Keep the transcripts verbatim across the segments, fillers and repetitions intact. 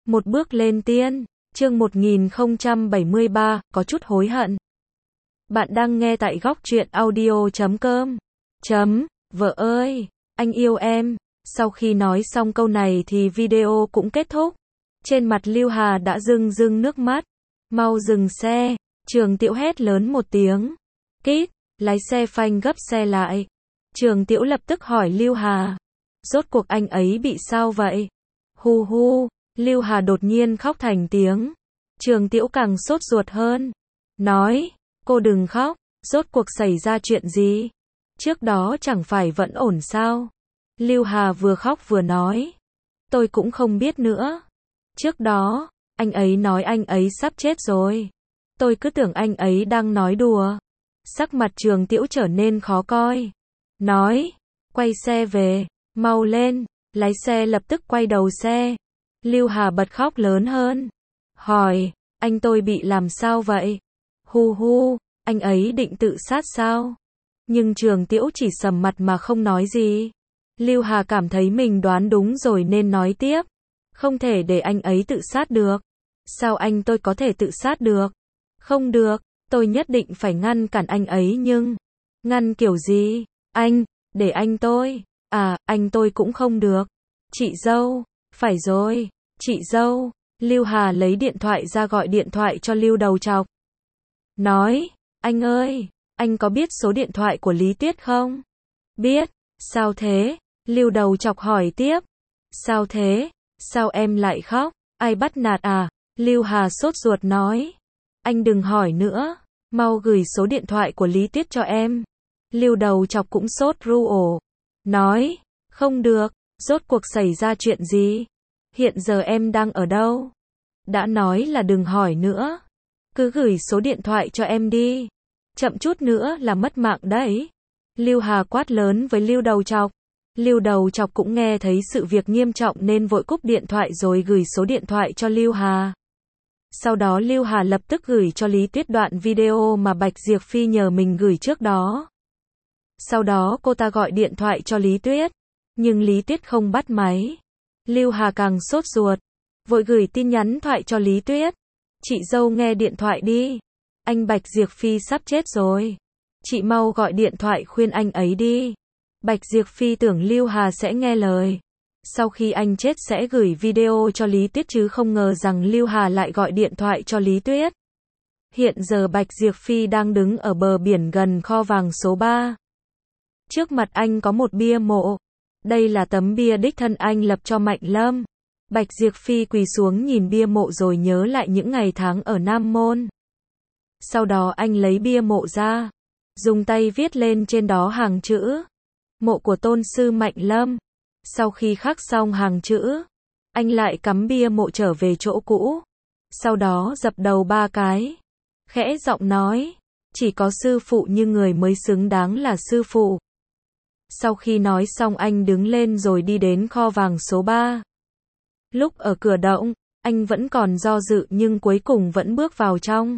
Một bước lên tiên, chương một nghìn không trăm bảy mươi ba, có chút hối hận. Bạn đang nghe tại góc truyện audio chấm com. Chấm, vợ ơi, anh yêu em. Sau khi nói xong câu này thì video cũng kết thúc. Trên mặt Lưu Hà đã rưng rưng nước mắt. Mau dừng xe, Trường Tiễu hét lớn một tiếng. Kít, lái xe phanh gấp xe lại. Trường Tiễu lập tức hỏi Lưu Hà. Rốt cuộc anh ấy bị sao vậy? Hu hu, Lưu Hà đột nhiên khóc thành tiếng. Trường Tiễu càng sốt ruột hơn. Nói, cô đừng khóc, rốt cuộc xảy ra chuyện gì? Trước đó chẳng phải vẫn ổn sao? Lưu Hà vừa khóc vừa nói. Tôi cũng không biết nữa. Trước đó, anh ấy nói anh ấy sắp chết rồi. Tôi cứ tưởng anh ấy đang nói đùa. Sắc mặt Trường Tiễu trở nên khó coi. Nói, quay xe về, mau lên. Lái xe lập tức quay đầu xe. Lưu Hà bật khóc lớn hơn. Hỏi, anh tôi bị làm sao vậy? Hu hu, anh ấy định tự sát sao? Nhưng Trường Tiễu chỉ sầm mặt mà không nói gì. Lưu Hà cảm thấy mình đoán đúng rồi nên nói tiếp. Không thể để anh ấy tự sát được. Sao anh tôi có thể tự sát được? Không được, tôi nhất định phải ngăn cản anh ấy nhưng... Ngăn kiểu gì? Anh, để anh tôi. À, anh tôi cũng không được. Chị dâu, phải rồi, chị dâu. Lưu Hà lấy điện thoại ra gọi điện thoại cho Lưu Đầu Chọc. Nói, anh ơi, anh có biết số điện thoại của Lý Tuyết không? Biết, sao thế? Lưu Đầu Chọc hỏi tiếp. Sao thế? Sao em lại khóc? Ai bắt nạt à? Lưu Hà sốt ruột nói. Anh đừng hỏi nữa, mau gửi số điện thoại của Lý Tuyết cho em. Lưu Đầu Chọc cũng sốt ru ổ. Nói, không được, rốt cuộc xảy ra chuyện gì? Hiện giờ em đang ở đâu? Đã nói là đừng hỏi nữa. Cứ gửi số điện thoại cho em đi. Chậm chút nữa là mất mạng đấy. Lưu Hà quát lớn với Lưu Đầu Chọc. Lưu Đầu Chọc cũng nghe thấy sự việc nghiêm trọng nên vội cúp điện thoại rồi gửi số điện thoại cho Lưu Hà. Sau đó Lưu Hà lập tức gửi cho Lý Tuyết đoạn video mà Bạch Diệp Phi nhờ mình gửi trước đó. Sau đó cô ta gọi điện thoại cho Lý Tuyết, nhưng Lý Tuyết không bắt máy. Lưu Hà càng sốt ruột, vội gửi tin nhắn thoại cho Lý Tuyết. Chị dâu nghe điện thoại đi. Anh Bạch Diệp Phi sắp chết rồi. Chị mau gọi điện thoại khuyên anh ấy đi. Bạch Diệp Phi tưởng Lưu Hà sẽ nghe lời. Sau khi anh chết sẽ gửi video cho Lý Tuyết chứ không ngờ rằng Lưu Hà lại gọi điện thoại cho Lý Tuyết. Hiện giờ Bạch Diệp Phi đang đứng ở bờ biển gần kho vàng số ba. Trước mặt anh có một bia mộ. Đây là tấm bia đích thân anh lập cho Mạnh Lâm. Bạch Diệp Phi quỳ xuống nhìn bia mộ rồi nhớ lại những ngày tháng ở Nam Môn. Sau đó anh lấy bia mộ ra, dùng tay viết lên trên đó hàng chữ. Mộ của tôn sư Mạnh Lâm. Sau khi khắc xong hàng chữ, anh lại cắm bia mộ trở về chỗ cũ. Sau đó dập đầu ba cái. Khẽ giọng nói, chỉ có sư phụ như người mới xứng đáng là sư phụ. Sau khi nói xong anh đứng lên rồi đi đến kho vàng số ba. Lúc ở cửa động, anh vẫn còn do dự nhưng cuối cùng vẫn bước vào trong.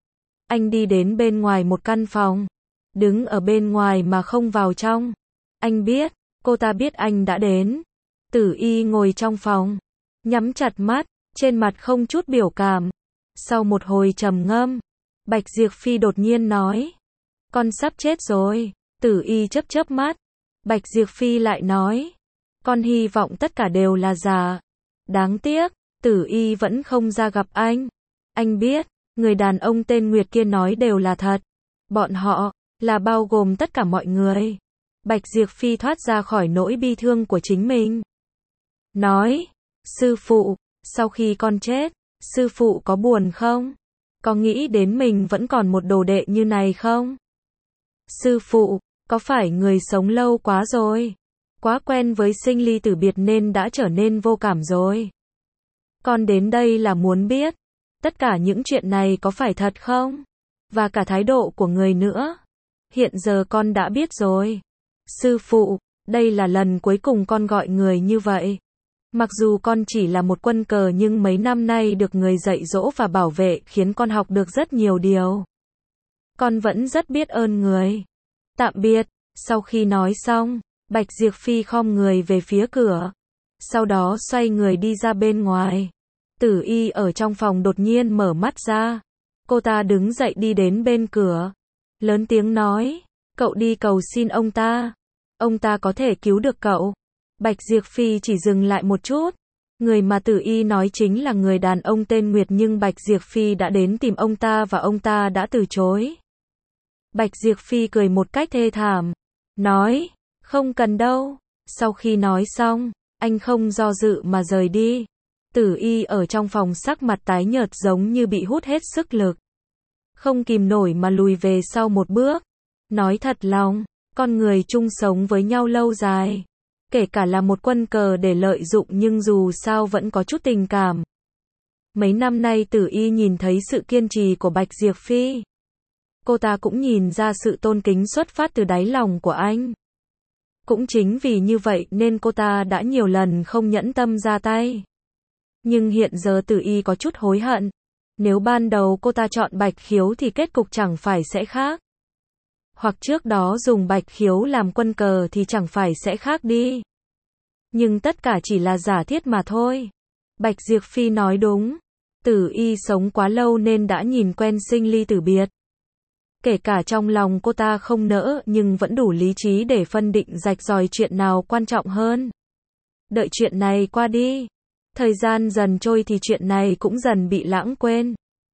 Anh đi đến bên ngoài một căn phòng. Đứng ở bên ngoài mà không vào trong. Anh biết, cô ta biết anh đã đến. Tử Y ngồi trong phòng, nhắm chặt mắt, trên mặt không chút biểu cảm. Sau một hồi trầm ngâm, Bạch Diệp Phi đột nhiên nói. Con sắp chết rồi. Tử Y chớp chớp mắt. Bạch Diệp Phi lại nói. Con hy vọng tất cả đều là giả. Đáng tiếc, Tử Y vẫn không ra gặp anh. Anh biết, người đàn ông tên Nguyệt kia nói đều là thật. Bọn họ, là bao gồm tất cả mọi người. Bạch Diệp Phi thoát ra khỏi nỗi bi thương của chính mình. Nói, sư phụ, sau khi con chết, sư phụ có buồn không? Có nghĩ đến mình vẫn còn một đồ đệ như này không? Sư phụ, có phải người sống lâu quá rồi? Quá quen với sinh ly tử biệt nên đã trở nên vô cảm rồi. Con đến đây là muốn biết, tất cả những chuyện này có phải thật không? Và cả thái độ của người nữa. Hiện giờ con đã biết rồi. Sư phụ, đây là lần cuối cùng con gọi người như vậy. Mặc dù con chỉ là một quân cờ nhưng mấy năm nay được người dạy dỗ và bảo vệ khiến con học được rất nhiều điều. Con vẫn rất biết ơn người. Tạm biệt. Sau khi nói xong, Bạch Diệp Phi khom người về phía cửa. Sau đó xoay người đi ra bên ngoài. Tử Y ở trong phòng đột nhiên mở mắt ra. Cô ta đứng dậy đi đến bên cửa. Lớn tiếng nói, cậu đi cầu xin ông ta. Ông ta có thể cứu được cậu. Bạch Diệp Phi chỉ dừng lại một chút. Người mà Tử Y nói chính là người đàn ông tên Nguyệt, nhưng Bạch Diệp Phi đã đến tìm ông ta và ông ta đã từ chối. Bạch Diệp Phi cười một cách thê thảm. Nói, không cần đâu. Sau khi nói xong, anh không do dự mà rời đi. Tử Y ở trong phòng sắc mặt tái nhợt giống như bị hút hết sức lực. Không kìm nổi mà lùi về sau một bước. Nói thật lòng, con người chung sống với nhau lâu dài. Kể cả là một quân cờ để lợi dụng nhưng dù sao vẫn có chút tình cảm. Mấy năm nay Tử Y nhìn thấy sự kiên trì của Bạch Diệp Phi. Cô ta cũng nhìn ra sự tôn kính xuất phát từ đáy lòng của anh. Cũng chính vì như vậy nên cô ta đã nhiều lần không nhẫn tâm ra tay. Nhưng hiện giờ Tử Y có chút hối hận. Nếu ban đầu cô ta chọn Bạch Khiếu thì kết cục chẳng phải sẽ khác. Hoặc trước đó dùng Bạch Khiếu làm quân cờ thì chẳng phải sẽ khác đi. Nhưng tất cả chỉ là giả thiết mà thôi. Bạch Diệp Phi nói đúng. Tử Y sống quá lâu nên đã nhìn quen sinh ly tử biệt. Kể cả trong lòng cô ta không nỡ nhưng vẫn đủ lý trí để phân định rạch ròi chuyện nào quan trọng hơn. Đợi chuyện này qua đi. Thời gian dần trôi thì chuyện này cũng dần bị lãng quên.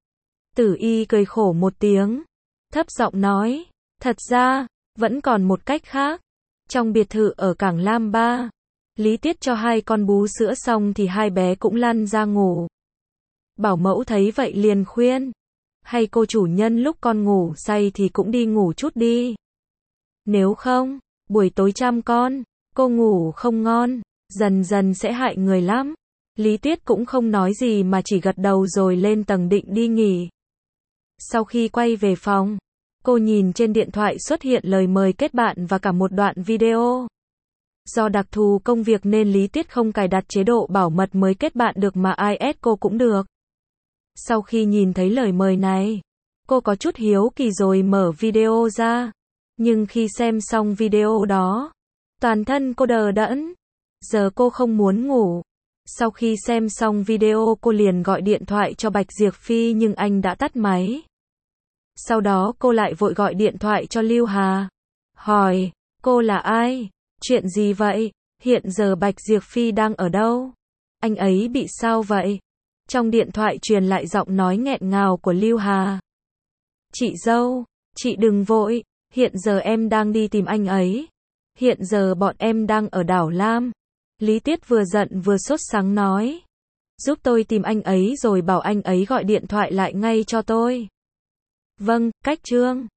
Tử Y cười khổ một tiếng. Thấp giọng nói. Thật ra, vẫn còn một cách khác. Trong biệt thự ở Cảng Lam Ba, Lý Tiết cho hai con bú sữa xong thì hai bé cũng lăn ra ngủ. Bảo mẫu thấy vậy liền khuyên. Hay cô chủ nhân lúc con ngủ say thì cũng đi ngủ chút đi. Nếu không, buổi tối chăm con, cô ngủ không ngon, dần dần sẽ hại người lắm. Lý Tiết cũng không nói gì mà chỉ gật đầu rồi lên tầng định đi nghỉ. Sau khi quay về phòng, cô nhìn trên điện thoại xuất hiện lời mời kết bạn và cả một đoạn video. Do đặc thù công việc nên Lý Tiết không cài đặt chế độ bảo mật mới kết bạn được mà ai ét cô cũng được. Sau khi nhìn thấy lời mời này, cô có chút hiếu kỳ rồi mở video ra. Nhưng khi xem xong video đó, toàn thân cô đờ đẫn. Giờ cô không muốn ngủ. Sau khi xem xong video cô liền gọi điện thoại cho Bạch Diệp Phi nhưng anh đã tắt máy. Sau đó cô lại vội gọi điện thoại cho Lưu Hà. Hỏi, cô là ai? Chuyện gì vậy? Hiện giờ Bạch Diệp Phi đang ở đâu? Anh ấy bị sao vậy? Trong điện thoại truyền lại giọng nói nghẹn ngào của Lưu Hà. Chị dâu, chị đừng vội, hiện giờ em đang đi tìm anh ấy. Hiện giờ bọn em đang ở đảo Lam. Lý Tiết vừa giận vừa sốt sắng nói. Giúp tôi tìm anh ấy rồi bảo anh ấy gọi điện thoại lại ngay cho tôi. Vâng, cách chương.